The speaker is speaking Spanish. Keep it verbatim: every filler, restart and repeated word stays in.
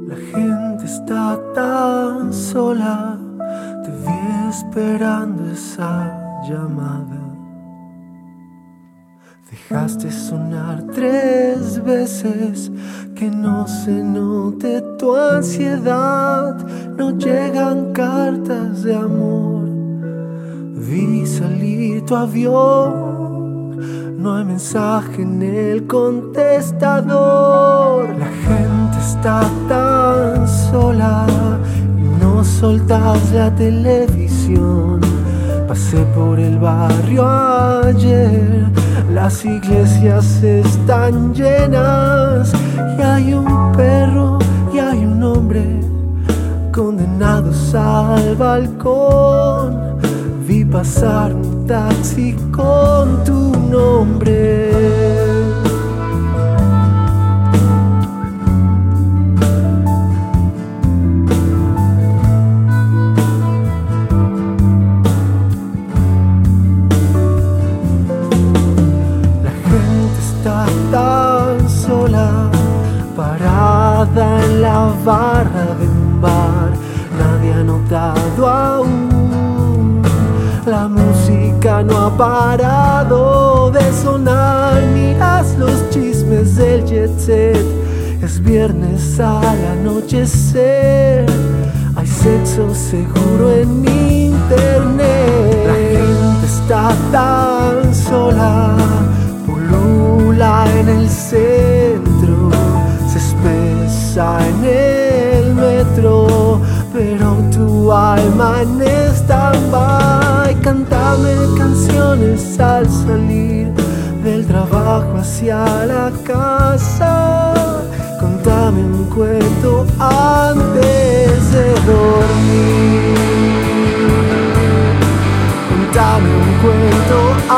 La gente está tan sola, te vi esperando esa llamada. Dejaste sonar tres veces, que no se note tu ansiedad. No llegan cartas de amor. Vi salir tu avión, no hay mensaje en el contestador. La gente está tan sola, no soltas la televisión. Pasé por el barrio ayer, las iglesias están llenas y hay un perro y hay un hombre condenados al balcón. Vi pasar un taxi con tu nombre. La gente está tan sola, parada en la barra de un bar. Nadie ha notado aún. La música no ha parado de sonar. Miras los chismes del jet set. Es viernes al anochecer. Hay sexo seguro en internet. La gente está tan sola, pulula en el centro, se espesa en el metro, pero tu alma en stand-by. Cántame canciones al salir del trabajo hacia la casa. Contame un cuento antes de dormir. Contame un cuento